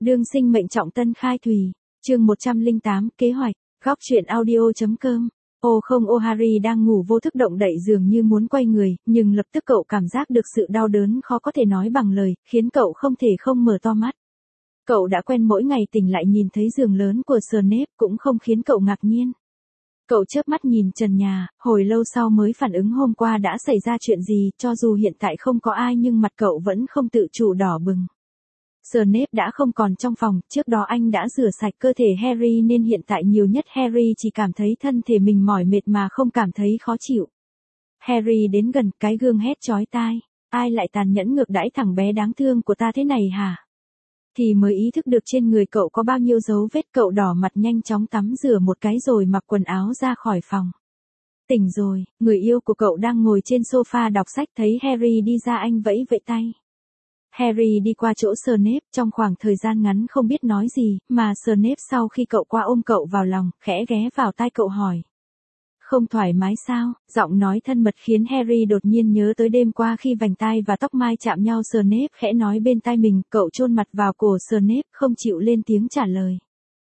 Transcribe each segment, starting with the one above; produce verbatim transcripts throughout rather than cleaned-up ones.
Đương sinh mệnh trọng tân khai thủy. Chương một trăm lẻ tám, kế hoạch. Góc truyện audio.com. Ô không ô Harry đang ngủ vô thức động đậy dường như muốn quay người, nhưng lập tức cậu cảm giác được sự đau đớn khó có thể nói bằng lời, khiến cậu không thể không mở to mắt. Cậu đã quen mỗi ngày tỉnh lại nhìn thấy giường lớn của Snape cũng không khiến cậu ngạc nhiên. Cậu chớp mắt nhìn trần nhà, hồi lâu sau mới phản ứng hôm qua đã xảy ra chuyện gì, cho dù hiện tại không có ai nhưng mặt cậu vẫn không tự chủ đỏ bừng. Snape đã không còn trong phòng, trước đó anh đã rửa sạch cơ thể Harry nên hiện tại nhiều nhất Harry chỉ cảm thấy thân thể mình mỏi mệt mà không cảm thấy khó chịu. Harry đến gần, cái gương hét chói tai, ai lại tàn nhẫn ngược đãi thằng bé đáng thương của ta thế này hả? Thì mới ý thức được trên người cậu có bao nhiêu dấu vết, cậu đỏ mặt nhanh chóng tắm rửa một cái rồi mặc quần áo ra khỏi phòng. Tỉnh rồi, người yêu của cậu đang ngồi trên sofa đọc sách, thấy Harry đi ra anh vẫy vẫy tay. Harry đi qua chỗ Snape, trong khoảng thời gian ngắn không biết nói gì, mà Snape sau khi cậu qua ôm cậu vào lòng, khẽ ghé vào tai cậu hỏi. Không thoải mái sao? Giọng nói thân mật khiến Harry đột nhiên nhớ tới đêm qua khi vành tai và tóc mai chạm nhau. Snape khẽ nói bên tai mình, cậu chôn mặt vào cổ Snape, không chịu lên tiếng trả lời.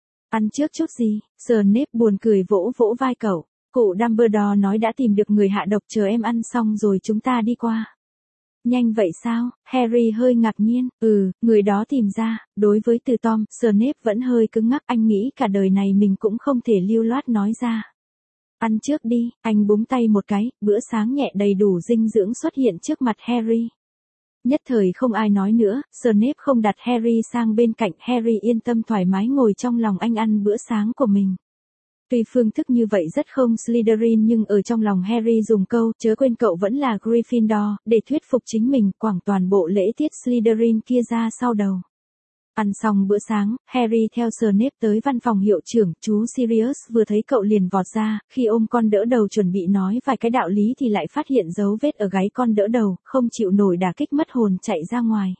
Ăn trước chút gì? Snape buồn cười vỗ vỗ vai cậu. Cụ Dumbledore nói đã tìm được người hạ độc, chờ em ăn xong rồi chúng ta đi qua. Nhanh vậy sao? Harry hơi ngạc nhiên. Ừ, người đó tìm ra. Đối với từ Tom, Snape vẫn hơi cứng ngắc, anh nghĩ cả đời này mình cũng không thể lưu loát nói ra. Ăn trước đi, anh búng tay một cái, bữa sáng nhẹ đầy đủ dinh dưỡng xuất hiện trước mặt Harry. Nhất thời không ai nói nữa, Snape không đặt Harry sang bên cạnh, Harry yên tâm thoải mái ngồi trong lòng anh ăn bữa sáng của mình. Tuy phương thức như vậy rất không Slytherin nhưng ở trong lòng Harry dùng câu chớ quên cậu vẫn là Gryffindor để thuyết phục chính mình, quẳng toàn bộ lễ tiết Slytherin kia ra sau đầu. Ăn xong bữa sáng, Harry theo Snape tới văn phòng hiệu trưởng, chú Sirius vừa thấy cậu liền vọt ra, khi ôm con đỡ đầu chuẩn bị nói vài cái đạo lý thì lại phát hiện dấu vết ở gáy con đỡ đầu, không chịu nổi đả kích mất hồn chạy ra ngoài.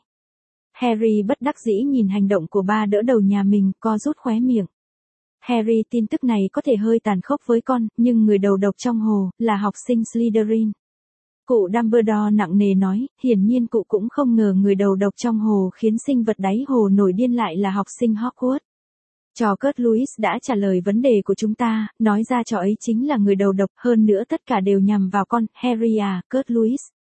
Harry bất đắc dĩ nhìn hành động của ba đỡ đầu nhà mình, co rút khóe miệng. Harry tin tức này có thể hơi tàn khốc với con, nhưng người đầu độc trong hồ, là học sinh Slytherin. Cụ Dumbledore nặng nề nói, hiển nhiên cụ cũng không ngờ người đầu độc trong hồ khiến sinh vật đáy hồ nổi điên lại là học sinh Hogwarts. Trò Kurt Lewis đã trả lời vấn đề của chúng ta, nói ra trò ấy chính là người đầu độc, hơn nữa tất cả đều nhằm vào con, Harry à, Kurt Lewis.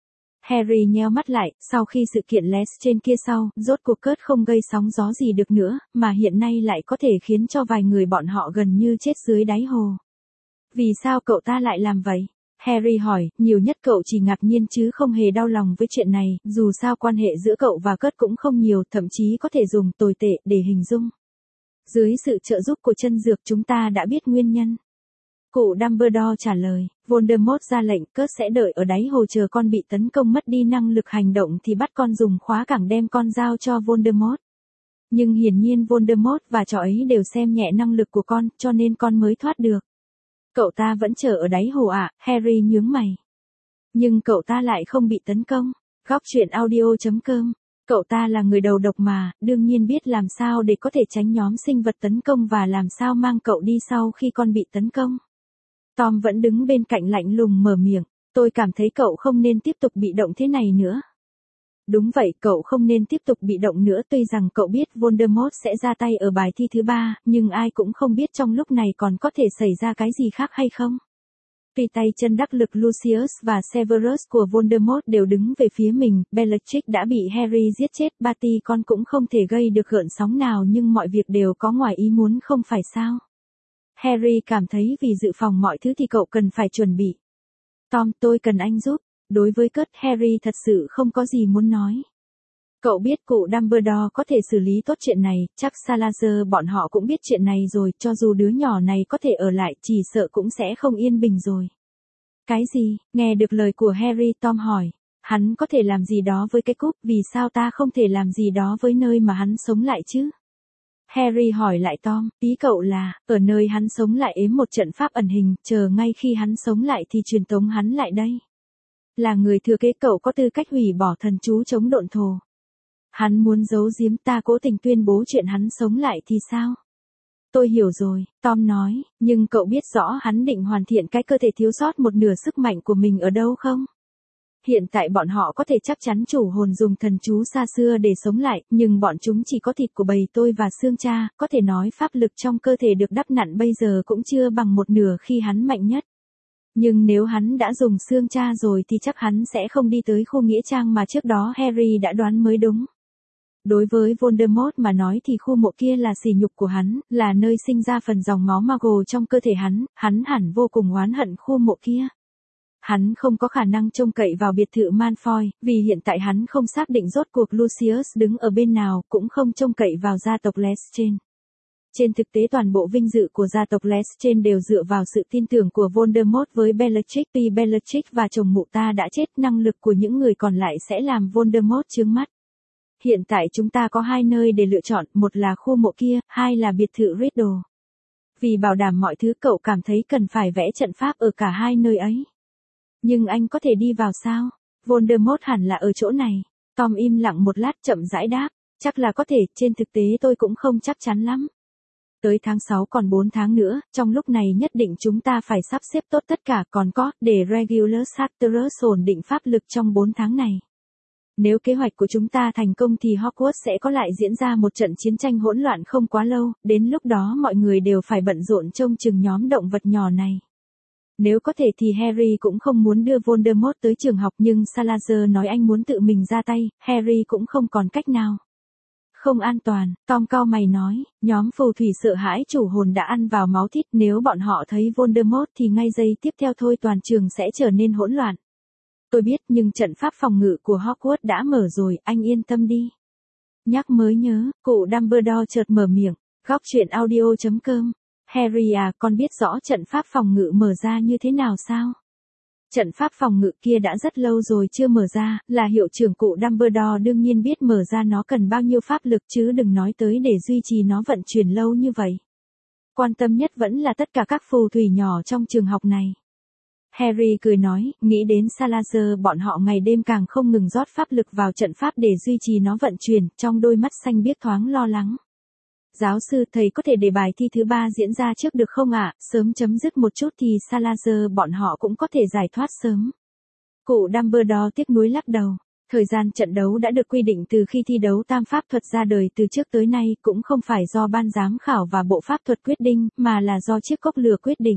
Harry nheo mắt lại, sau khi sự kiện Les trên kia sau, rốt cuộc Kurt không gây sóng gió gì được nữa, mà hiện nay lại có thể khiến cho vài người bọn họ gần như chết dưới đáy hồ. Vì sao cậu ta lại làm vậy? Harry hỏi, nhiều nhất cậu chỉ ngạc nhiên chứ không hề đau lòng với chuyện này, dù sao quan hệ giữa cậu và Kurt cũng không nhiều, thậm chí có thể dùng tồi tệ để hình dung. Dưới sự trợ giúp của chân dược chúng ta đã biết nguyên nhân. Cụ Dumbledore trả lời, Voldemort ra lệnh, Kurt sẽ đợi ở đáy hồ chờ con bị tấn công mất đi năng lực hành động thì bắt con dùng khóa cảng đem con giao cho Voldemort. Nhưng hiển nhiên Voldemort và trò ấy đều xem nhẹ năng lực của con, cho nên con mới thoát được. Cậu ta vẫn chờ ở đáy hồ ạ, à? Harry nhướng mày. Nhưng cậu ta lại không bị tấn công. Góc truyện audio.com. Cậu ta là người đầu độc mà, đương nhiên biết làm sao để có thể tránh nhóm sinh vật tấn công và làm sao mang cậu đi sau khi con bị tấn công. Tom vẫn đứng bên cạnh lạnh lùng mở miệng, tôi cảm thấy cậu không nên tiếp tục bị động thế này nữa. Đúng vậy, cậu không nên tiếp tục bị động nữa, tuy rằng cậu biết Voldemort sẽ ra tay ở bài thi thứ ba, nhưng ai cũng không biết trong lúc này còn có thể xảy ra cái gì khác hay không. Tuy tay chân đắc lực Lucius và Severus của Voldemort đều đứng về phía mình, Bellatrix đã bị Harry giết chết, Barty con cũng không thể gây được gợn sóng nào nhưng mọi việc đều có ngoài ý muốn không phải sao. Harry cảm thấy vì dự phòng mọi thứ thì cậu cần phải chuẩn bị. Tom, tôi cần anh giúp. Đối với Kurt, Harry thật sự không có gì muốn nói. Cậu biết cụ Dumbledore có thể xử lý tốt chuyện này, chắc Salazar bọn họ cũng biết chuyện này rồi, cho dù đứa nhỏ này có thể ở lại, chỉ sợ cũng sẽ không yên bình rồi. Cái gì? Nghe được lời của Harry, Tom hỏi. Hắn có thể làm gì đó với cái cúp, vì sao ta không thể làm gì đó với nơi mà hắn sống lại chứ? Harry hỏi lại Tom, ý cậu là, ở nơi hắn sống lại ếm một trận pháp ẩn hình, chờ ngay khi hắn sống lại thì truyền tống hắn lại đây. Là người thừa kế, cậu có tư cách hủy bỏ thần chú chống độn thổ. Hắn muốn giấu giếm, ta cố tình tuyên bố chuyện hắn sống lại thì sao? Tôi hiểu rồi, Tom nói, nhưng cậu biết rõ hắn định hoàn thiện cái cơ thể thiếu sót một nửa sức mạnh của mình ở đâu không? hiện tại bọn họ có thể chắc chắn chủ hồn dùng thần chú xa xưa để sống lại, nhưng bọn chúng chỉ có thịt của bầy tôi và xương cha, có thể nói pháp lực trong cơ thể được đắp nặn bây giờ cũng chưa bằng một nửa khi hắn mạnh nhất. Nhưng nếu hắn đã dùng xương cha rồi thì chắc hắn sẽ không đi tới khu nghĩa trang mà trước đó Harry đã đoán mới đúng. Đối với Voldemort mà nói thì khu mộ kia là sỉ nhục của hắn, là nơi sinh ra phần dòng máu Muggle trong cơ thể hắn, hắn hẳn vô cùng oán hận khu mộ kia. Hắn không có khả năng trông cậy vào biệt thự Malfoy, vì hiện tại hắn không xác định rốt cuộc Lucius đứng ở bên nào, cũng không trông cậy vào gia tộc Lestrange. Trên thực tế toàn bộ vinh dự của gia tộc Lestrange đều dựa vào sự tin tưởng của Voldemort với Bellatrix. Tuy Bellatrix và chồng mụ ta đã chết, năng lực của những người còn lại sẽ làm Voldemort chướng mắt. Hiện tại chúng ta có hai nơi để lựa chọn, một là khu mộ kia, hai là biệt thự Riddle. Vì bảo đảm mọi thứ cậu cảm thấy cần phải vẽ trận pháp ở cả hai nơi ấy. Nhưng anh có thể đi vào sao? Voldemort hẳn là ở chỗ này. Tom im lặng một lát chậm rãi đáp. Chắc là có thể, trên thực tế tôi cũng không chắc chắn lắm. Tới tháng sáu còn bốn tháng nữa, trong lúc này nhất định chúng ta phải sắp xếp tốt tất cả còn có, để Regulus Hatterus ổn định pháp lực trong bốn tháng này. Nếu kế hoạch của chúng ta thành công thì Hogwarts sẽ có lại diễn ra một trận chiến tranh hỗn loạn không quá lâu, đến lúc đó mọi người đều phải bận rộn trông chừng nhóm động vật nhỏ này. Nếu có thể thì Harry cũng không muốn đưa Voldemort tới trường học nhưng Salazar nói anh muốn tự mình ra tay, Harry cũng không còn cách nào. Không an toàn, Tom cau mày nói, nhóm phù thủy sợ hãi chủ hồn đã ăn vào máu thịt, nếu bọn họ thấy Voldemort thì ngay giây tiếp theo thôi toàn trường sẽ trở nên hỗn loạn. Tôi biết nhưng trận pháp phòng ngự của Hogwarts đã mở rồi, anh yên tâm đi. Nhắc mới nhớ, cụ Dumbledore chợt mở miệng, góc truyện audio chấm com. Harry à, con biết rõ trận pháp phòng ngự mở ra như thế nào sao? Trận pháp phòng ngự kia đã rất lâu rồi chưa mở ra, là hiệu trưởng cụ Dumbledore đương nhiên biết mở ra nó cần bao nhiêu pháp lực chứ đừng nói tới để duy trì nó vận chuyển lâu như vậy. Quan tâm nhất vẫn là tất cả các phù thủy nhỏ trong trường học này. Harry cười nói, nghĩ đến Salazar bọn họ ngày đêm càng không ngừng rót pháp lực vào trận pháp để duy trì nó vận chuyển, trong đôi mắt xanh biếc thoáng lo lắng. Giáo sư, thầy có thể để bài thi thứ ba diễn ra trước được không ạ? Sớm chấm dứt một chút thì Salazar bọn họ cũng có thể giải thoát sớm. Cụ Dumbledore tiếc nuối lắc đầu. Thời gian trận đấu đã được quy định từ khi thi đấu tam pháp thuật ra đời từ trước tới nay, cũng không phải do ban giám khảo và bộ pháp thuật quyết định, mà là do chiếc cốc lửa quyết định.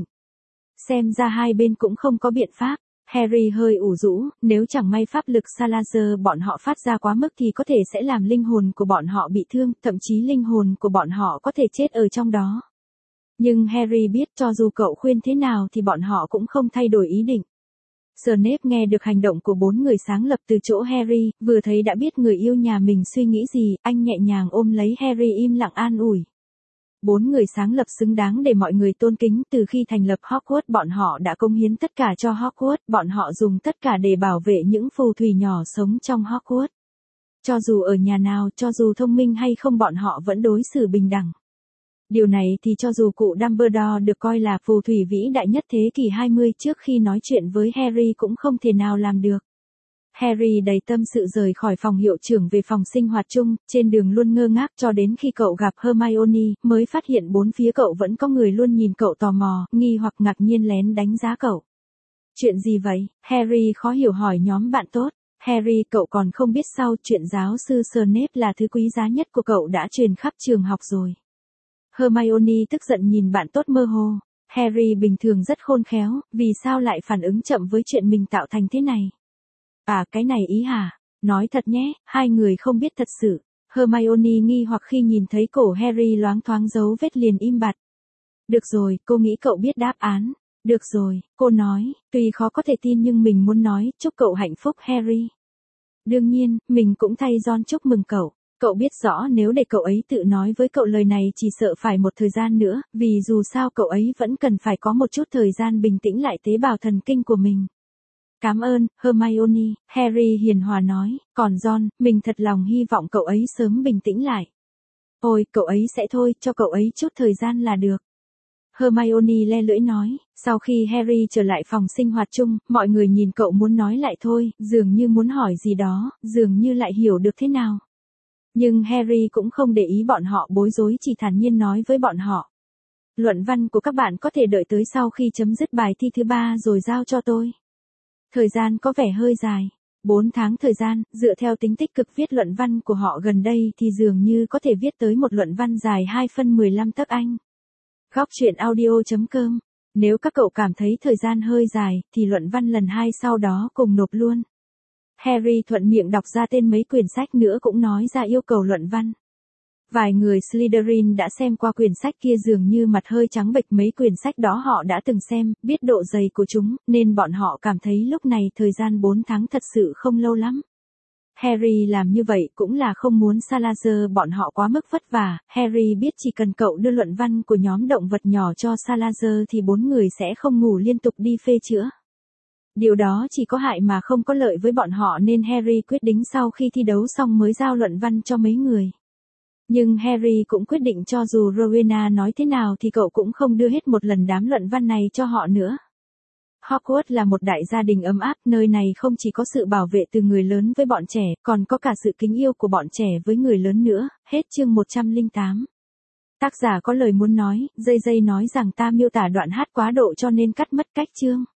Xem ra hai bên cũng không có biện pháp. Harry hơi ủ rũ, nếu chẳng may pháp lực Salazar bọn họ phát ra quá mức thì có thể sẽ làm linh hồn của bọn họ bị thương, thậm chí linh hồn của bọn họ có thể chết ở trong đó. Nhưng Harry biết cho dù cậu khuyên thế nào thì bọn họ cũng không thay đổi ý định. Snape nghe được hành động của bốn người sáng lập từ chỗ Harry, vừa thấy đã biết người yêu nhà mình suy nghĩ gì, anh nhẹ nhàng ôm lấy Harry im lặng an ủi. Bốn người sáng lập xứng đáng để mọi người tôn kính, từ khi thành lập Hogwarts bọn họ đã cống hiến tất cả cho Hogwarts, bọn họ dùng tất cả để bảo vệ những phù thủy nhỏ sống trong Hogwarts. Cho dù ở nhà nào, cho dù thông minh hay không bọn họ vẫn đối xử bình đẳng. Điều này thì cho dù cụ Dumbledore được coi là phù thủy vĩ đại nhất thế kỷ hai mươi trước khi nói chuyện với Harry cũng không thể nào làm được. Harry đầy tâm sự rời khỏi phòng hiệu trưởng về phòng sinh hoạt chung, trên đường luôn ngơ ngác cho đến khi cậu gặp Hermione, mới phát hiện bốn phía cậu vẫn có người luôn nhìn cậu tò mò, nghi hoặc ngạc nhiên lén đánh giá cậu. Chuyện gì vậy? Harry khó hiểu hỏi nhóm bạn tốt. Harry, cậu còn không biết sao chuyện giáo sư Snape là thứ quý giá nhất của cậu đã truyền khắp trường học rồi. Hermione tức giận nhìn bạn tốt mơ hồ. Harry bình thường rất khôn khéo, vì sao lại phản ứng chậm với chuyện mình tạo thành thế này? À, cái này ý hả? Nói thật nhé, hai người không biết thật sự. Hermione nghi hoặc khi nhìn thấy cổ Harry loáng thoáng dấu vết liền im bặt. Được rồi, cô nghĩ cậu biết đáp án. Được rồi, cô nói, tuy khó có thể tin nhưng mình muốn nói, chúc cậu hạnh phúc Harry. Đương nhiên, mình cũng thay Ron chúc mừng cậu. Cậu biết rõ nếu để cậu ấy tự nói với cậu lời này chỉ sợ phải một thời gian nữa, vì dù sao cậu ấy vẫn cần phải có một chút thời gian bình tĩnh lại tế bào thần kinh của mình. Cảm ơn, Hermione, Harry hiền hòa nói, còn Ron, mình thật lòng hy vọng cậu ấy sớm bình tĩnh lại. Ôi, cậu ấy sẽ thôi, cho cậu ấy chút thời gian là được. Hermione le lưỡi nói, sau khi Harry trở lại phòng sinh hoạt chung, mọi người nhìn cậu muốn nói lại thôi, dường như muốn hỏi gì đó, dường như lại hiểu được thế nào. Nhưng Harry cũng không để ý bọn họ bối rối, chỉ thản nhiên nói với bọn họ. Luận văn của các bạn có thể đợi tới sau khi chấm dứt bài thi thứ ba rồi giao cho tôi. Thời gian có vẻ hơi dài. bốn tháng thời gian, dựa theo tính tích cực viết luận văn của họ gần đây thì dường như có thể viết tới một luận văn dài hai phân mười lăm tấc Anh. Góc truyện audio chấm com. Nếu các cậu cảm thấy thời gian hơi dài, thì luận văn lần hai sau đó cùng nộp luôn. Harry thuận miệng đọc ra tên mấy quyển sách nữa cũng nói ra yêu cầu luận văn. Vài người Slytherin đã xem qua quyển sách kia dường như mặt hơi trắng bệch, mấy quyển sách đó họ đã từng xem, biết độ dày của chúng, nên bọn họ cảm thấy lúc này thời gian bốn tháng thật sự không lâu lắm. Harry làm như vậy cũng là không muốn Salazar bọn họ quá mức vất vả. Harry biết chỉ cần cậu đưa luận văn của nhóm động vật nhỏ cho Salazar thì bốn người sẽ không ngủ liên tục đi phê chữa. Điều đó chỉ có hại mà không có lợi với bọn họ, nên Harry quyết định sau khi thi đấu xong mới giao luận văn cho mấy người. Nhưng Harry cũng quyết định cho dù Rowena nói thế nào thì cậu cũng không đưa hết một lần đám luận văn này cho họ nữa. Hogwarts là một đại gia đình ấm áp, nơi này không chỉ có sự bảo vệ từ người lớn với bọn trẻ, còn có cả sự kính yêu của bọn trẻ với người lớn nữa. Hết chương một trăm lẻ tám. Tác giả có lời muốn nói, Dây Dây nói rằng ta miêu tả đoạn hát quá độ cho nên cắt mất cách chương.